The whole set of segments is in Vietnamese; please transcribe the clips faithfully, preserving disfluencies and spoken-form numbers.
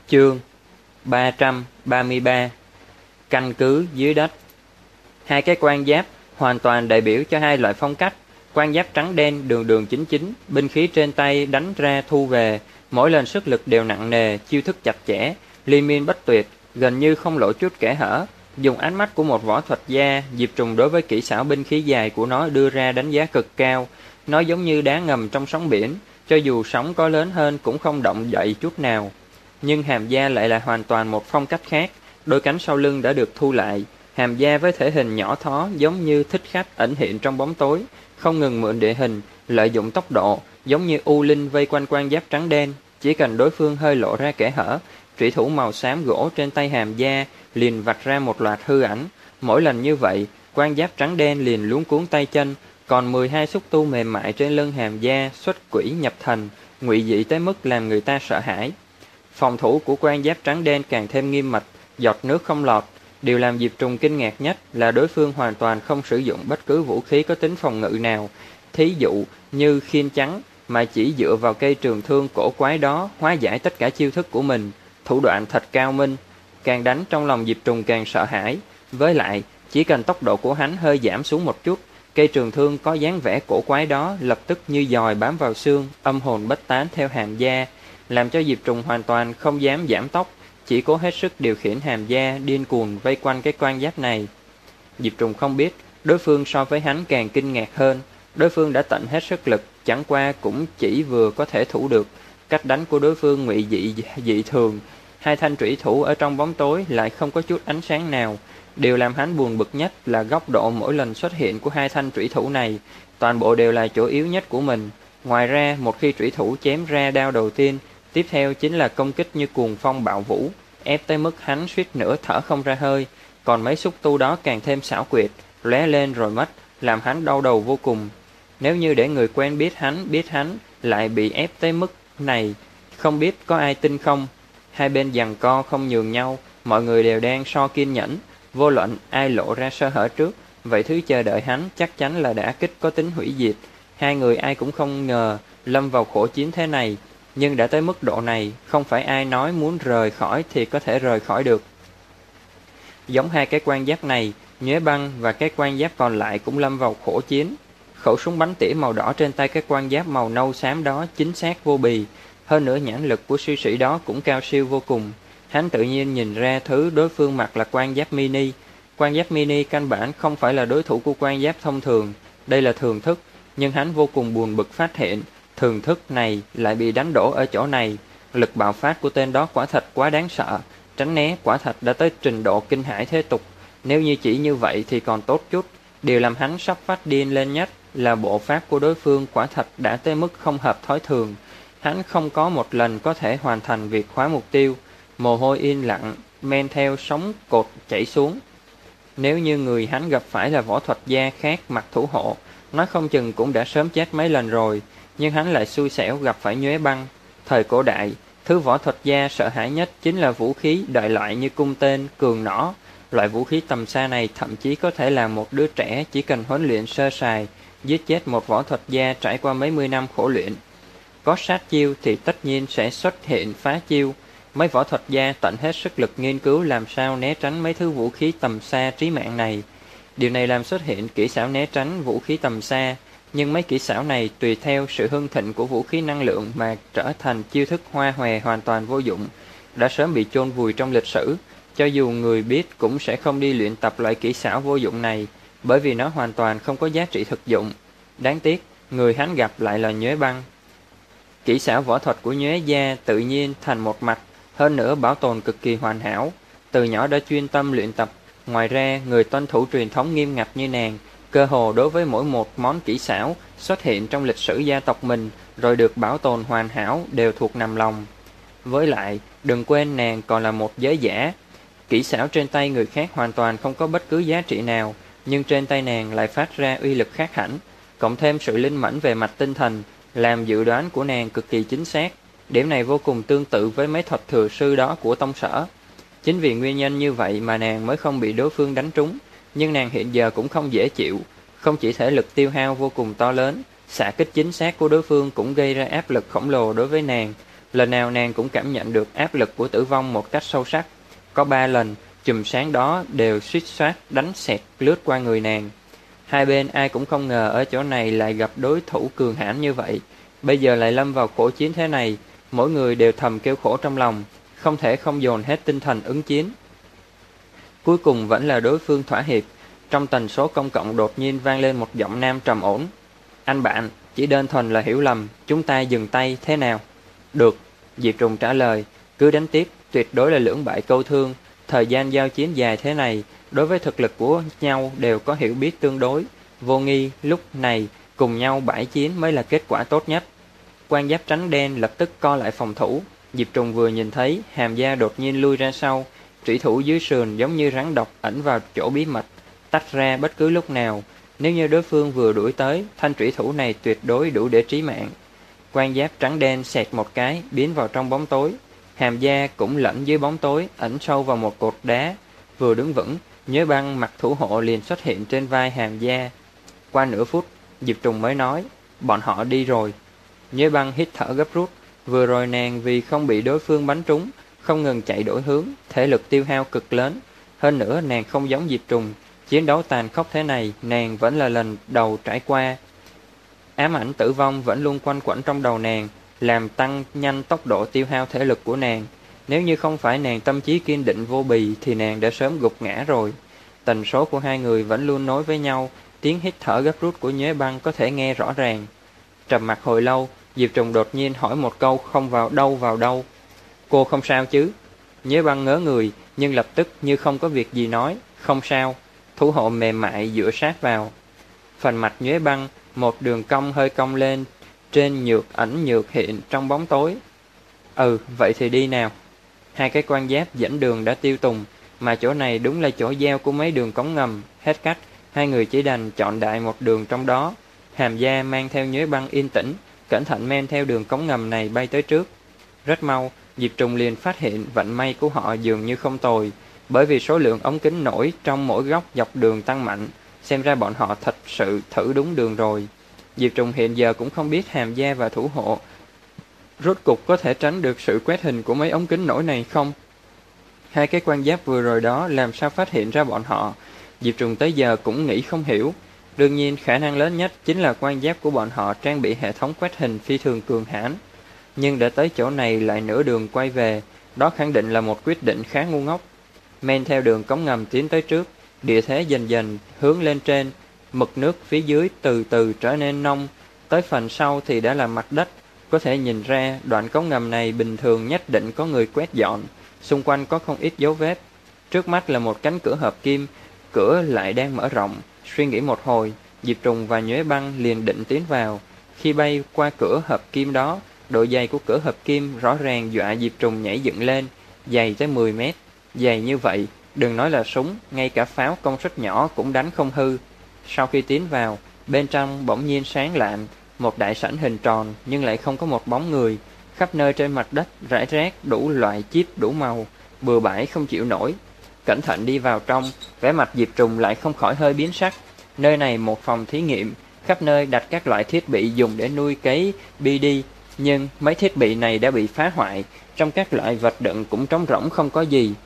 Chương ba trăm ba mươi ba. Căn cứ dưới đất. Hai cái quan giáp hoàn toàn đại biểu cho hai loại phong cách. Quan giáp trắng đen đường đường chính chính, binh khí trên tay đánh ra thu về, mỗi lần sức lực đều nặng nề, chiêu thức chặt chẽ, liên miên bất tuyệt, gần như không lộ chút kẽ hở. Dùng ánh mắt của một võ thuật gia, Diệp Trùng đối với kỹ xảo binh khí dài của nó đưa ra đánh giá cực cao. Nó giống như đá ngầm trong sóng biển, cho dù sóng có lớn hơn cũng không động đậy chút nào. Nhưng hàm da lại là hoàn toàn một phong cách khác. Đôi cánh sau lưng đã được thu lại, hàm da với thể hình nhỏ thó giống như thích khách ẩn hiện trong bóng tối, không ngừng mượn địa hình, lợi dụng tốc độ, giống như u linh vây quanh quan giáp trắng đen. Chỉ cần đối phương hơi lộ ra kẽ hở, trụy thủ màu xám gỗ trên tay hàm da liền vạch ra một loạt hư ảnh. Mỗi lần như vậy, quan giáp trắng đen liền luống cuống tay chân, còn mười hai xúc tu mềm mại trên lưng hàm da xuất quỷ nhập thần, ngụy dị tới mức làm người ta sợ hãi. Phòng thủ của quan giáp trắng đen càng thêm nghiêm mật, giọt nước không lọt. Điều làm Diệp Trùng kinh ngạc nhất là đối phương hoàn toàn không sử dụng bất cứ vũ khí có tính phòng ngự nào, thí dụ như khiên trắng, mà chỉ dựa vào cây trường thương cổ quái đó hóa giải tất cả chiêu thức của mình. Thủ đoạn thật cao minh, càng đánh trong lòng Diệp Trùng càng sợ hãi. Với lại, chỉ cần tốc độ của hắn hơi giảm xuống một chút, cây trường thương có dáng vẻ cổ quái đó lập tức như dòi bám vào xương, âm hồn bất tán theo hàm da, làm cho Diệp Trùng hoàn toàn không dám giảm tốc, chỉ cố hết sức điều khiển hàm da điên cuồng vây quanh cái quan giáp này. Diệp Trùng không biết, đối phương so với hắn càng kinh ngạc hơn. Đối phương đã tận hết sức lực, chẳng qua cũng chỉ vừa có thể thủ được. Cách đánh của đối phương ngụy dị dị thường, hai thanh trủy thủ ở trong bóng tối lại không có chút ánh sáng nào. Điều làm hắn buồn bực nhất là góc độ mỗi lần xuất hiện của hai thanh trủy thủ này, toàn bộ đều là chỗ yếu nhất của mình. Ngoài ra, một khi trủy thủ chém ra đao đầu tiên, tiếp theo chính là công kích như cuồng phong bạo vũ, ép tới mức hắn suýt nữa thở không ra hơi. Còn mấy xúc tu đó càng thêm xảo quyệt, lóe lên rồi mất, làm hắn đau đầu vô cùng. Nếu như để người quen biết hắn biết hắn lại bị ép tới mức này, không biết có ai tin không? Hai bên giằng co không nhường nhau, mọi người đều đang so kiên nhẫn, vô luận ai lộ ra sơ hở trước, vậy thứ chờ đợi hắn chắc chắn là đả kích có tính hủy diệt. Hai người ai cũng không ngờ lâm vào khổ chiến thế này, nhưng đã tới mức độ này, không phải ai nói muốn rời khỏi thì có thể rời khỏi được. Giống hai cái quan giáp này, Nhuế Băng và cái quan giáp còn lại cũng lâm vào khổ chiến. Khẩu súng bắn tỉa màu đỏ trên tay cái quan giáp màu nâu xám đó chính xác vô bì, hơn nữa nhãn lực của sư sĩ đó cũng cao siêu vô cùng. Hắn tự nhiên nhìn ra thứ đối phương mặc là quan giáp mini. Quan giáp mini căn bản không phải là đối thủ của quan giáp thông thường, đây là thường thức, nhưng hắn vô cùng buồn bực phát hiện thường thức này lại bị đánh đổ ở chỗ này. Lực bạo phát của tên đó quả thật quá đáng sợ, tránh né quả thật đã tới trình độ kinh hãi thế tục. Nếu như chỉ như vậy thì còn tốt chút. Điều làm hắn sắp phát điên lên nhất là bộ pháp của đối phương quả thật đã tới mức không hợp thói thường. Hắn không có một lần có thể hoàn thành việc khóa mục tiêu, mồ hôi yên lặng men theo sóng cột chảy xuống. Nếu như người hắn gặp phải là võ thuật gia khác mặc thủ hộ, nói không chừng cũng đã sớm chết mấy lần rồi. Nhưng hắn lại xui xẻo gặp phải Nhuế Băng. Thời cổ đại, thứ võ thuật gia sợ hãi nhất chính là vũ khí đại loại như cung tên, cường nỏ. Loại vũ khí tầm xa này thậm chí có thể là một đứa trẻ chỉ cần huấn luyện sơ sài, giết chết một võ thuật gia trải qua mấy mươi năm khổ luyện. Có sát chiêu thì tất nhiên sẽ xuất hiện phá chiêu. Mấy võ thuật gia tận hết sức lực nghiên cứu làm sao né tránh mấy thứ vũ khí tầm xa trí mạng này. Điều này làm xuất hiện kỹ xảo né tránh vũ khí tầm xa. Nhưng mấy kỹ xảo này tùy theo sự hưng thịnh của vũ khí năng lượng mà trở thành chiêu thức hoa hòe hoàn toàn vô dụng, đã sớm bị chôn vùi trong lịch sử. Cho dù người biết cũng sẽ không đi luyện tập loại kỹ xảo vô dụng này, bởi vì nó hoàn toàn không có giá trị thực dụng. Đáng tiếc, người hắn gặp lại là Nhuế Băng. Kỹ xảo võ thuật của Nhuế gia tự nhiên thành một mạch, hơn nữa bảo tồn cực kỳ hoàn hảo. Từ nhỏ đã chuyên tâm luyện tập. Ngoài ra, người tuân thủ truyền thống nghiêm ngặt như nàng, cơ hồ đối với mỗi một món kỹ xảo xuất hiện trong lịch sử gia tộc mình rồi được bảo tồn hoàn hảo đều thuộc nằm lòng. Với lại, đừng quên nàng còn là một giới giả. Kỹ xảo trên tay người khác hoàn toàn không có bất cứ giá trị nào, nhưng trên tay nàng lại phát ra uy lực khác hẳn. Cộng thêm sự linh mẫn về mặt tinh thần, làm dự đoán của nàng cực kỳ chính xác. Điểm này vô cùng tương tự với mấy thuật thừa sư đó của tông sở. Chính vì nguyên nhân như vậy mà nàng mới không bị đối phương đánh trúng. Nhưng nàng hiện giờ cũng không dễ chịu. Không chỉ thể lực tiêu hao vô cùng to lớn, xạ kích chính xác của đối phương cũng gây ra áp lực khổng lồ đối với nàng. Lần nào nàng cũng cảm nhận được áp lực của tử vong một cách sâu sắc. Có ba lần, chùm sáng đó đều suýt soát đánh xẹt lướt qua người nàng. Hai bên ai cũng không ngờ ở chỗ này lại gặp đối thủ cường hãn như vậy. Bây giờ lại lâm vào khổ chiến thế này, mỗi người đều thầm kêu khổ trong lòng, không thể không dồn hết tinh thần ứng chiến. Cuối cùng vẫn là đối phương thỏa hiệp. Trong tần số công cộng đột nhiên vang lên một giọng nam trầm ổn. Anh bạn, chỉ đơn thuần là hiểu lầm, chúng ta dừng tay thế nào? Được, Diệp Trùng trả lời, cứ đánh tiếp, tuyệt đối là lưỡng bại câu thương. Thời gian giao chiến dài thế này, đối với thực lực của nhau đều có hiểu biết tương đối. Vô nghi, lúc này, cùng nhau bãi chiến mới là kết quả tốt nhất. Quan giáp trắng đen lập tức co lại phòng thủ. Diệp Trùng vừa nhìn thấy, hàm da đột nhiên lui ra sau. Trủy thủ dưới sườn giống như rắn độc ẩn vào chỗ bí mật, tách ra bất cứ lúc nào. Nếu như đối phương vừa đuổi tới, thanh trủy thủ này tuyệt đối đủ để trí mạng. Quan giáp trắng đen xẹt một cái, biến vào trong bóng tối. Hàm da cũng lẫn dưới bóng tối, ẩn sâu vào một cột đá. Vừa đứng vững, Nhớ Băng mặc thủ hộ liền xuất hiện trên vai Hàm da. Qua nửa phút, Diệp Trùng mới nói, bọn họ đi rồi. Nhớ Băng hít thở gấp rút. Vừa rồi nàng vì không bị đối phương bắn trúng, không ngừng chạy đổi hướng, thể lực tiêu hao cực lớn. Hơn nữa nàng không giống Diệp Trùng, chiến đấu tàn khốc thế này nàng vẫn là lần đầu trải qua. Ám ảnh tử vong vẫn luôn quanh quẩn trong đầu nàng, làm tăng nhanh tốc độ tiêu hao thể lực của nàng. Nếu như không phải nàng tâm trí kiên định vô bì thì nàng đã sớm gục ngã rồi. Tần số của hai người vẫn luôn nối với nhau, tiếng hít thở gấp rút của Nhuế Băng có thể nghe rõ ràng. Trầm mặc hồi lâu, Diệp Trùng đột nhiên hỏi một câu không vào đâu vào đâu. Cô không sao chứ? Nhuế Băng ngớ người, nhưng lập tức như không có việc gì nói, không sao. Thủ hộ mềm mại dựa sát vào. Phần mặt Nhuế Băng, một đường cong hơi cong lên, trên nhược ảnh nhược hiện trong bóng tối. Ừ, vậy thì đi nào. Hai cái quan giáp dẫn đường đã tiêu tùng, mà chỗ này đúng là chỗ giao của mấy đường cống ngầm. Hết cách, hai người chỉ đành chọn đại một đường trong đó. Hàm da mang theo Nhuế Băng yên tĩnh, cẩn thận men theo đường cống ngầm này bay tới trước. Rất mau, Diệp Trùng liền phát hiện vận may của họ dường như không tồi, bởi vì số lượng ống kính nổi trong mỗi góc dọc đường tăng mạnh, xem ra bọn họ thật sự thử đúng đường rồi. Diệp Trùng hiện giờ cũng không biết Hàm da và thủ hộ rốt cục có thể tránh được sự quét hình của mấy ống kính nổi này không? Hai cái quan giáp vừa rồi đó làm sao phát hiện ra bọn họ? Diệp Trùng tới giờ cũng nghĩ không hiểu. Đương nhiên khả năng lớn nhất chính là quan giáp của bọn họ trang bị hệ thống quét hình phi thường cường hãn. Nhưng đã tới chỗ này lại nửa đường quay về, đó khẳng định là một quyết định khá ngu ngốc. Men theo đường cống ngầm tiến tới trước, địa thế dần dần hướng lên trên, mực nước phía dưới từ từ trở nên nông, tới phần sau thì đã là mặt đất. Có thể nhìn ra đoạn cống ngầm này bình thường nhất định có người quét dọn, xung quanh có không ít dấu vết. Trước mắt là một cánh cửa hợp kim, cửa lại đang mở rộng. Suy nghĩ một hồi, Diệp Trùng và Nhuế Băng liền định tiến vào. Khi bay qua cửa hợp kim đó, độ dày của cửa hợp kim rõ ràng dọa Diệp Trùng nhảy dựng lên, dày tới mười mét. Dày như vậy, đừng nói là súng, ngay cả pháo công suất nhỏ cũng đánh không hư. Sau khi tiến vào, bên trong bỗng nhiên sáng lạng, một đại sảnh hình tròn nhưng lại không có một bóng người. Khắp nơi trên mặt đất rải rác đủ loại chip đủ màu, bừa bãi không chịu nổi. Cẩn thận đi vào trong, vẻ mặt Diệp Trùng lại không khỏi hơi biến sắc. Nơi này một phòng thí nghiệm, khắp nơi đặt các loại thiết bị dùng để nuôi cấy bê đê, nhưng mấy thiết bị này đã bị phá hoại, trong các loại vật đựng cũng trống rỗng không có gì.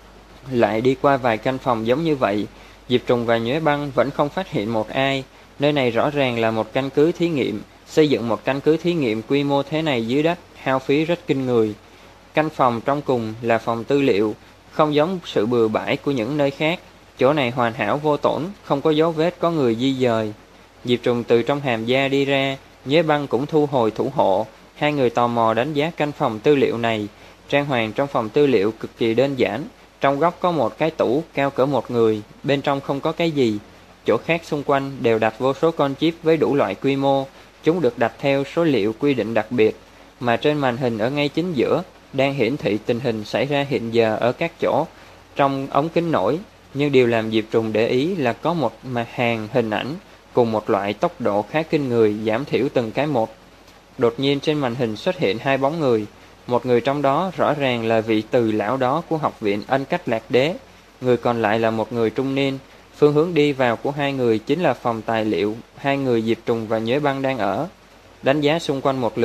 Lại đi qua vài căn phòng giống như vậy, Diệp Trùng và Nhuế Băng vẫn không phát hiện một ai. Nơi này rõ ràng là một căn cứ thí nghiệm, xây dựng một căn cứ thí nghiệm quy mô thế này dưới đất, hao phí rất kinh người. Căn phòng trong cùng là phòng tư liệu, không giống sự bừa bãi của những nơi khác. Chỗ này hoàn hảo vô tổn, không có dấu vết có người di dời. Diệp Trùng từ trong hàm da đi ra, Nhuế Băng cũng thu hồi thủ hộ. Hai người tò mò đánh giá căn phòng tư liệu này. Trang hoàng trong phòng tư liệu cực kỳ đơn giản. Trong góc có một cái tủ cao cỡ một người, bên trong không có cái gì. Chỗ khác xung quanh đều đặt vô số con chip với đủ loại quy mô. Chúng được đặt theo số liệu quy định đặc biệt, mà trên màn hình ở ngay chính giữa đang hiển thị tình hình xảy ra hiện giờ ở các chỗ trong ống kính nổi. Nhưng điều làm Diệp Trùng để ý là có một mà hàng hình ảnh cùng một loại tốc độ khá kinh người, giảm thiểu từng cái một. Đột nhiên trên màn hình xuất hiện hai bóng người. Một người trong đó rõ ràng là vị từ lão đó của học viện Ân Cách Lạc Đế, người còn lại là một người trung niên. Phương hướng đi vào của hai người chính là phòng tài liệu hai người Diệp Trùng và Nhuế Băng đang ở. Đánh giá xung quanh một lượt,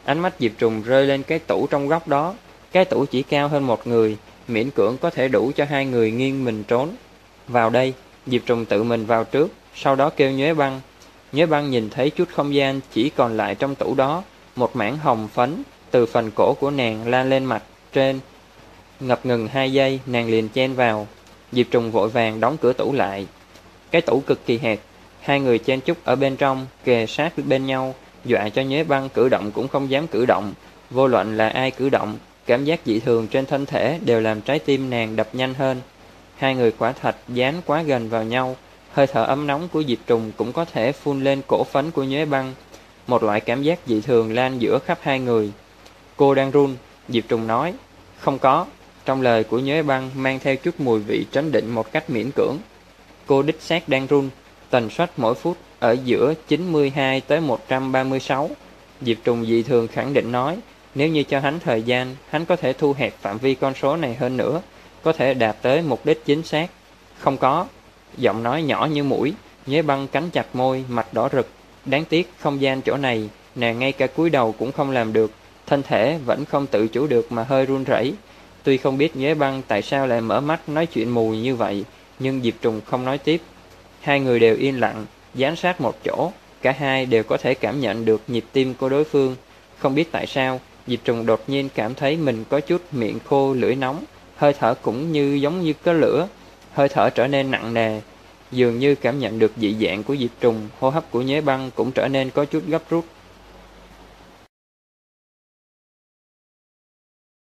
Ánh mắt Diệp Trùng rơi lên cái tủ trong góc đó. Cái tủ chỉ cao hơn một người, miễn cưỡng có thể đủ cho hai người nghiêng mình trốn. Vào đây, Diệp Trùng tự mình vào trước, sau đó kêu Nhuế Băng. Nhuế Băng nhìn thấy chút không gian chỉ còn lại trong tủ đó, một mảng hồng phấn từ phần cổ của nàng lan lên mặt trên. Ngập ngừng hai giây, nàng liền chen vào. Diệp Trùng vội vàng đóng cửa tủ lại. Cái tủ cực kỳ hẹp, hai người chen chúc ở bên trong, kề sát bên nhau, dọa cho Nhuế Băng cử động cũng không dám cử động. Vô luận là ai cử động, cảm giác dị thường trên thân thể đều làm trái tim nàng đập nhanh hơn. Hai người quả thật dán quá gần vào nhau, hơi thở ấm nóng của Diệp Trùng cũng có thể phun lên cổ phấn của Nhuế Băng. Một loại cảm giác dị thường lan giữa khắp hai người. Cô đang run, Diệp Trùng nói. Không có. Trong lời của Nhuế Băng mang theo chút mùi vị trấn định một cách miễn cưỡng. Cô đích xác đang run, tần suất mỗi phút ở giữa chín mươi hai tới một trăm ba mươi sáu. Diệp Trùng dị thường khẳng định nói, nếu như cho hắn thời gian, hắn có thể thu hẹp phạm vi con số này hơn nữa, có thể đạt tới mục đích chính xác. Không có. Giọng nói nhỏ như mũi, Nhuế Băng cắn chặt môi, mặt đỏ rực. Đáng tiếc không gian chỗ này, nàng ngay cả cúi đầu cũng không làm được, thân thể vẫn không tự chủ được mà hơi run rẩy. Tuy không biết Nhuế Băng tại sao lại mở mắt nói chuyện mù như vậy, nhưng Diệp Trùng không nói tiếp. Hai người đều yên lặng, dán sát một chỗ, cả hai đều có thể cảm nhận được nhịp tim của đối phương. Không biết tại sao, Diệp Trùng đột nhiên cảm thấy mình có chút miệng khô lưỡi nóng, hơi thở cũng như giống như có lửa, hơi thở trở nên nặng nề. Dường như cảm nhận được dị dạng của Diệp Trùng, hô hấp của Nhuế Băng cũng trở nên có chút gấp rút.